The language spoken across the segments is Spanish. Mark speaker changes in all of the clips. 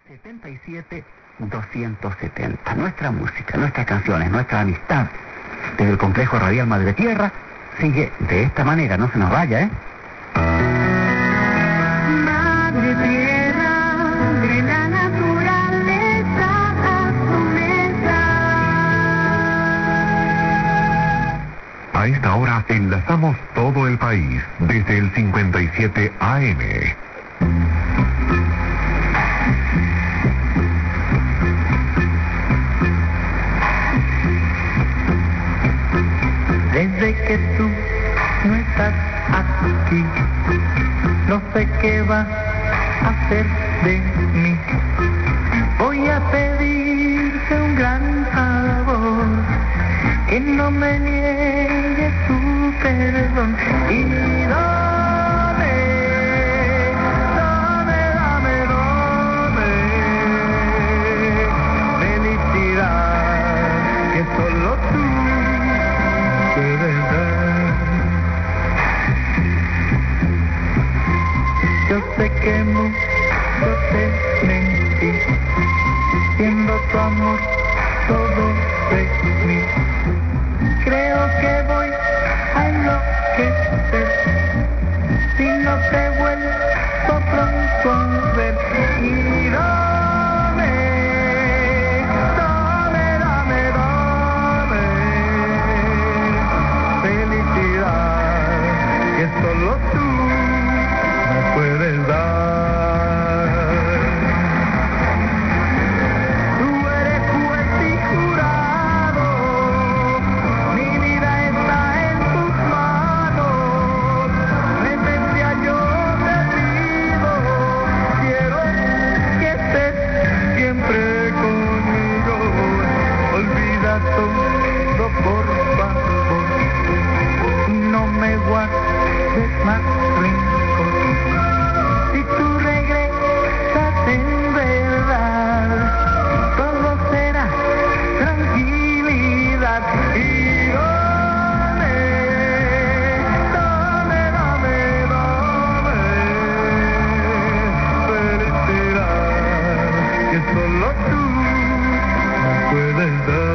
Speaker 1: 77-270. Nuestra música, nuestras canciones, nuestra amistad desde el complejo radial Madre Tierra sigue de esta manera. No se nos vaya, ¿eh?
Speaker 2: Madre Tierra, de la naturaleza a su mesa.
Speaker 3: A esta hora enlazamos todo el país desde el 57 AM.
Speaker 4: Desde que tú no estás aquí, no sé qué vas a hacer de mí. Voy a pedirte un gran favor, que no me niegues tu perdón. Y dame, felicidad, que solo tú puedes dar. Yo sé que mucho te mentí, siendo tu amor todo de mí. Creo que voy a enloquecer si no te vuelvo pronto a ver. Y dame felicidad, que solo tú me puedes dar. Tú eres juez y jurado, mi vida está en tus manos. Clemencia yo te pido, quiero que estés siempre conmigo. Olvida todo, por favor, y no me guardes más rencor. Si tú regresas en verdad, todo será tranquilidad. Y dame felicidad, que solo tú puedes dar.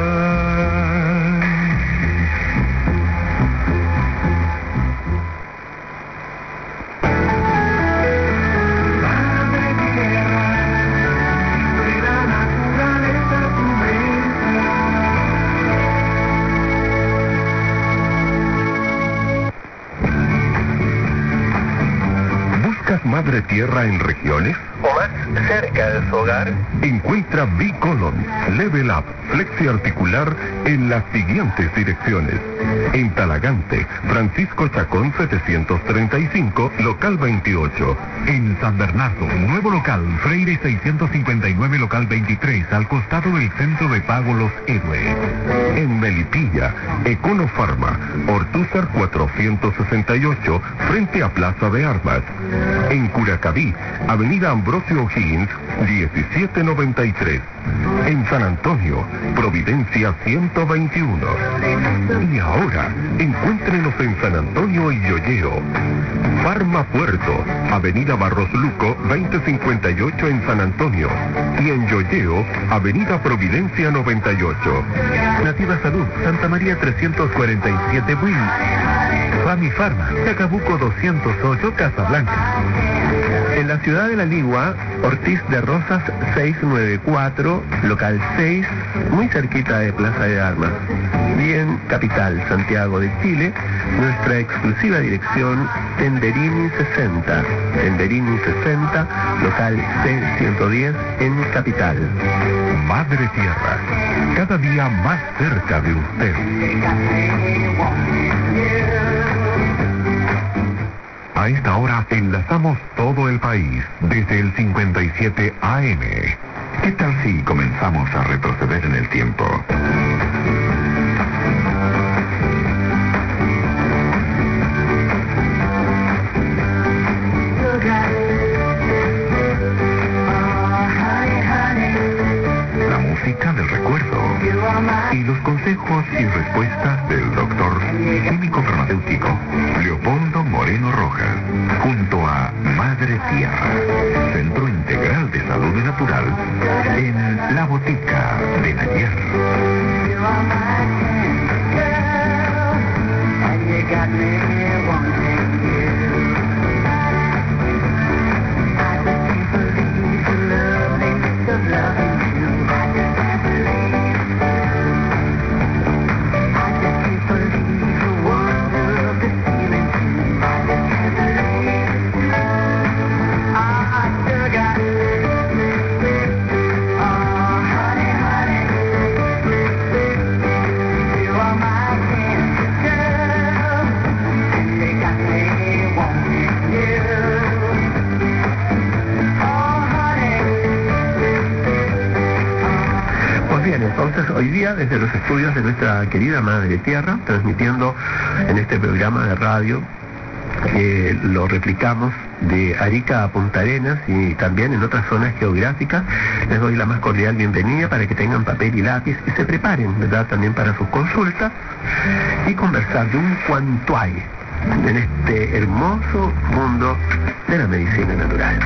Speaker 3: ¿Buscas Madre Tierra en regiones?
Speaker 4: O más cerca de su hogar.
Speaker 3: Encuentra Bicolon, Level Up, Flexi Articular en las siguientes direcciones. En Talagante, Francisco Chacón 735, local 28. En San Bernardo, nuevo local, Freire 659, local 23, al costado del centro de pago Los Héroes. En Melipilla, Econofarma, Ortúzar 468, frente a Plaza de Armas. En Curacaví, Avenida Ambrosio O'Higgins, 1793. En San Antonio, Providencia 121. Y ahora, encuéntrenos en San Antonio y Yoyeo. Farma Puerto, Avenida Barros Luco, 2058 en San Antonio. Y en Yoyeo, Avenida Providencia 98.
Speaker 4: Nativa Salud, Santa María 347 Buin. Fami Farma, Chacabuco 208, Casablanca. En la ciudad de La Ligua, Ortiz de Rosas 694, local 6, muy cerquita de Plaza de Armas. Y en Capital, Santiago de Chile, nuestra exclusiva dirección Tenderini 60. Tenderini 60, local C110 en Capital.
Speaker 3: Madre Tierra, cada día más cerca de usted. A esta hora enlazamos todo el país desde el 57 AM. ¿Qué tal si comenzamos a retroceder en el tiempo? La música del recuerdo y los consejos y respuestas del doctor químico farmacéutico Leopoldo Moreno Rojas, junto a Madre Tierra, Centro Integral de Salud natural en La Botica del Ayer.
Speaker 4: Entonces, hoy día, desde los estudios de nuestra querida Madre Tierra, transmitiendo en este programa de radio, que lo replicamos de Arica a Punta Arenas y también en otras zonas geográficas, les doy la más cordial bienvenida para que tengan papel y lápiz y se preparen, ¿verdad?, también para sus consultas y conversar de un cuanto hay en este hermoso mundo de la medicina natural.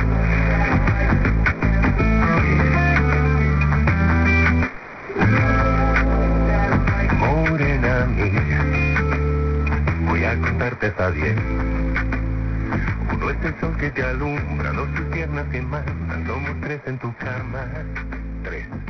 Speaker 3: Voy a contarte hasta 10. Uno es el sol que te alumbra, dos tus piernas que mandan, somos 3 en tu cama. 3.